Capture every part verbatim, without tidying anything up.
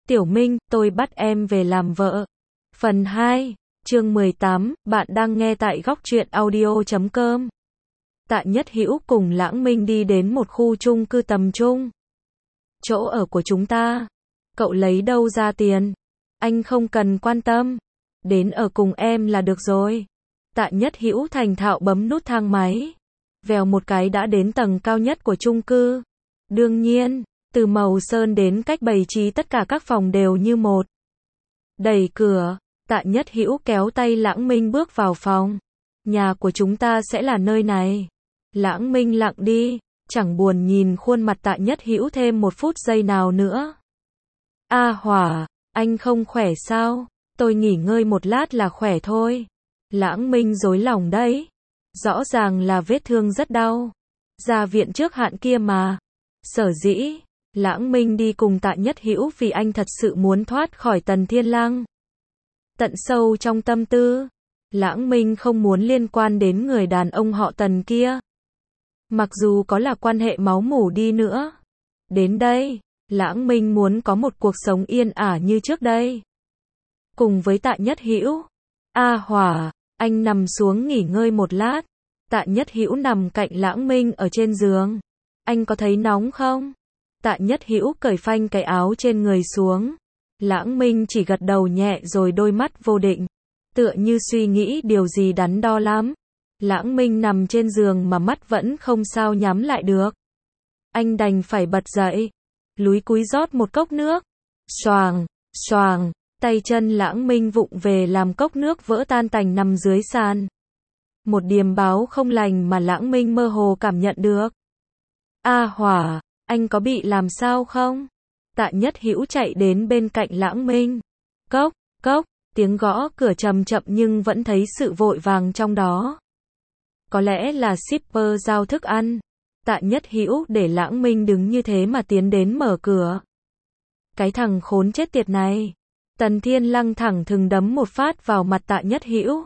Tiểu Minh, tôi bắt em về làm vợ. Phần hai, chương mười tám, bạn đang nghe tại góc truyện audio chấm com. Tạ Nhất Hữu cùng Lãng Minh đi đến một khu chung cư tầm trung. Chỗ ở của chúng ta. Cậu lấy đâu ra tiền? Anh không cần quan tâm. Đến ở cùng em là được rồi. Tạ Nhất Hữu thành thạo bấm nút thang máy. Vèo một cái đã đến tầng cao nhất của chung cư. Đương nhiên, từ màu sơn đến cách bày trí tất cả các phòng đều như một. Đẩy cửa, Tạ Nhất Hữu kéo tay Lãng Minh bước vào phòng. Nhà của chúng ta sẽ là nơi này. Lãng Minh lặng đi, chẳng buồn nhìn khuôn mặt Tạ Nhất Hữu thêm một phút giây nào nữa. A Hỏa, anh không khỏe sao? Tôi nghỉ ngơi một lát là khỏe thôi. Lãng Minh rối lòng đấy. Rõ ràng là vết thương rất đau. Ra viện trước hạn kia mà. Sở dĩ, Lãng Minh đi cùng Tạ Nhất Hữu vì anh thật sự muốn thoát khỏi Tần Thiên Lăng. Tận sâu trong tâm tư, Lãng Minh không muốn liên quan đến người đàn ông họ Tần kia. Mặc dù có là quan hệ máu mủ đi nữa. Đến đây, Lãng Minh muốn có một cuộc sống yên ả như trước đây. Cùng với Tạ Nhất Hữu. A Hỏa, anh nằm xuống nghỉ ngơi một lát. Tạ Nhất Hữu nằm cạnh Lãng Minh ở trên giường. Anh có thấy nóng không? Tạ Nhất Hữu cởi phanh cái áo trên người xuống. Lãng Minh chỉ gật đầu nhẹ rồi đôi mắt vô định. Tựa như suy nghĩ điều gì đắn đo lắm. Lãng Minh nằm trên giường mà mắt vẫn không sao nhắm lại được. Anh đành phải bật dậy. Lúi cúi rót một cốc nước. Xoàng, xoàng, tay chân Lãng Minh vụng về làm cốc nước vỡ tan tành nằm dưới sàn. Một điềm báo không lành mà Lãng Minh mơ hồ cảm nhận được. A Hỏa, anh có bị làm sao không? Tạ Nhất Hữu chạy đến bên cạnh Lãng Minh. Cốc, cốc, tiếng gõ cửa trầm chậm nhưng vẫn thấy sự vội vàng trong đó. Có lẽ là shipper giao thức ăn. Tạ Nhất Hữu để Lãng Minh đứng như thế mà tiến đến mở cửa. Cái thằng khốn chết tiệt này. Tần Thiên Lăng thẳng thừng đấm một phát vào mặt Tạ Nhất Hữu.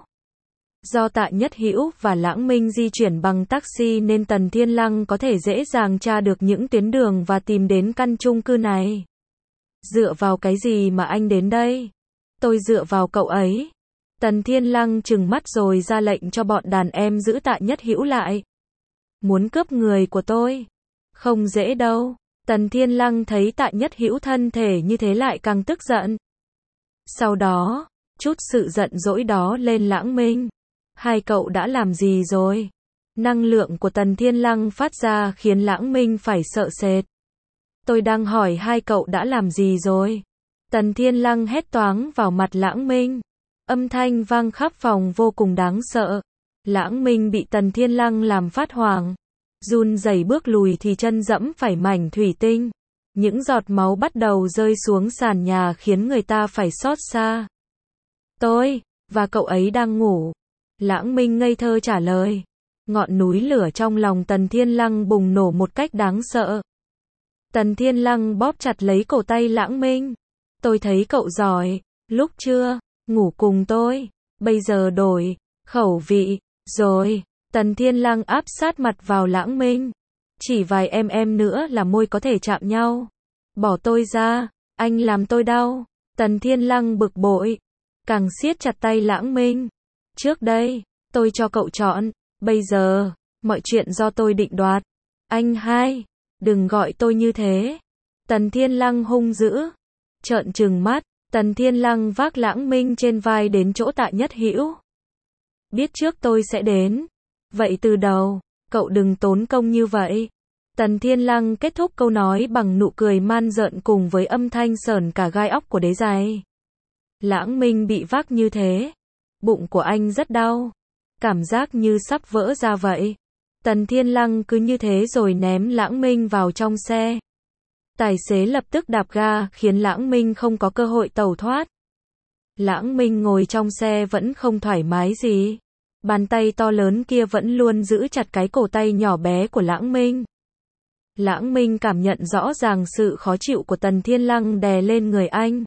Do Tạ Nhất Hữu và Lãng Minh di chuyển bằng taxi nên Tần Thiên Lăng có thể dễ dàng tra được những tuyến đường và tìm đến căn chung cư này. Dựa vào cái gì mà anh đến đây? Tôi dựa vào cậu ấy. Tần Thiên Lăng trừng mắt rồi ra lệnh cho bọn đàn em giữ Tạ Nhất Hữu lại. Muốn cướp người của tôi? Không dễ đâu. Tần Thiên Lăng thấy Tạ Nhất Hữu thân thể như thế lại càng tức giận. Sau đó, chút sự giận dỗi đó lên Lãng Minh. Hai cậu đã làm gì rồi? Năng lượng của Tần Thiên Lăng phát ra khiến Lãng Minh phải sợ sệt. Tôi đang hỏi hai cậu đã làm gì rồi? Tần Thiên Lăng hét toáng vào mặt Lãng Minh. Âm thanh vang khắp phòng vô cùng đáng sợ. Lãng Minh bị Tần Thiên Lăng làm phát hoảng. Run rẩy bước lùi thì chân dẫm phải mảnh thủy tinh. Những giọt máu bắt đầu rơi xuống sàn nhà khiến người ta phải xót xa. Tôi, và cậu ấy đang ngủ. Lãng Minh ngây thơ trả lời. Ngọn núi lửa trong lòng Tần Thiên Lăng bùng nổ một cách đáng sợ. Tần Thiên Lăng bóp chặt lấy cổ tay Lãng Minh. Tôi thấy cậu giỏi. Lúc chưa, ngủ cùng tôi. Bây giờ đổi khẩu vị rồi. Tần Thiên Lăng áp sát mặt vào Lãng Minh. Chỉ vài em em nữa là môi có thể chạm nhau. Bỏ tôi ra. Anh làm tôi đau. Tần Thiên Lăng bực bội. Càng siết chặt tay Lãng Minh. Trước đây, tôi cho cậu chọn. Bây giờ, mọi chuyện do tôi định đoạt. Anh hai, đừng gọi tôi như thế. Tần Thiên Lăng hung dữ. Trợn trừng mắt, Tần Thiên Lăng vác Lãng Minh trên vai đến chỗ Tạ Nhất Hữu. Biết trước tôi sẽ đến. Vậy từ đầu, cậu đừng tốn công như vậy. Tần Thiên Lăng kết thúc câu nói bằng nụ cười man rợn cùng với âm thanh sởn cả gai óc của đế giày. Lãng Minh bị vác như thế. Bụng của anh rất đau. Cảm giác như sắp vỡ ra vậy. Tần Thiên Lăng cứ như thế rồi ném Lãng Minh vào trong xe. Tài xế lập tức đạp ga khiến Lãng Minh không có cơ hội tẩu thoát. Lãng Minh ngồi trong xe vẫn không thoải mái gì. Bàn tay to lớn kia vẫn luôn giữ chặt cái cổ tay nhỏ bé của Lãng Minh. Lãng Minh cảm nhận rõ ràng sự khó chịu của Tần Thiên Lăng đè lên người anh.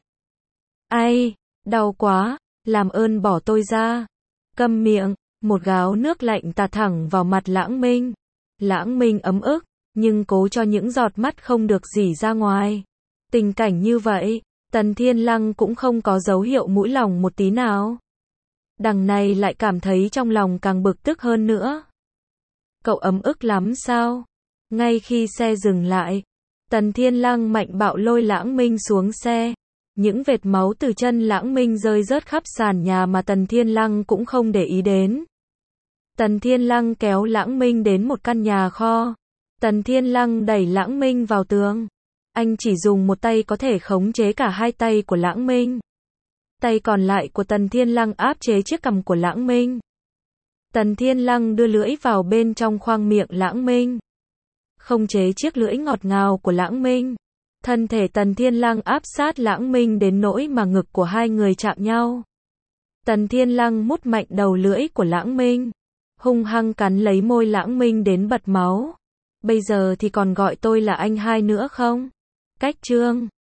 Ai, đau quá, làm ơn bỏ tôi ra. Câm miệng, một gáo nước lạnh tạt thẳng vào mặt Lãng Minh. Lãng Minh ấm ức, nhưng cố cho những giọt mắt không được rỉ ra ngoài. Tình cảnh như vậy, Tần Thiên Lăng cũng không có dấu hiệu mũi lòng một tí nào. Đằng này lại cảm thấy trong lòng càng bực tức hơn nữa. Cậu ấm ức lắm sao? Ngay khi xe dừng lại, Tần Thiên Lăng mạnh bạo lôi Lãng Minh xuống xe. Những vệt máu từ chân Lãng Minh rơi rớt khắp sàn nhà mà Tần Thiên Lăng cũng không để ý đến. Tần Thiên Lăng kéo Lãng Minh đến một căn nhà kho. Tần Thiên Lăng đẩy Lãng Minh vào tường. Anh chỉ dùng một tay có thể khống chế cả hai tay của Lãng Minh. Tay còn lại của Tần Thiên Lăng áp chế chiếc cằm của Lãng Minh. Tần Thiên Lăng đưa lưỡi vào bên trong khoang miệng Lãng Minh. Khống chế chiếc lưỡi ngọt ngào của Lãng Minh. Thân thể Tần Thiên Lăng áp sát Lãng Minh đến nỗi mà ngực của hai người chạm nhau. Tần Thiên Lăng mút mạnh đầu lưỡi của Lãng Minh. Hung hăng cắn lấy môi Lãng Minh đến bật máu. Bây giờ thì còn gọi tôi là anh hai nữa không? Cách chương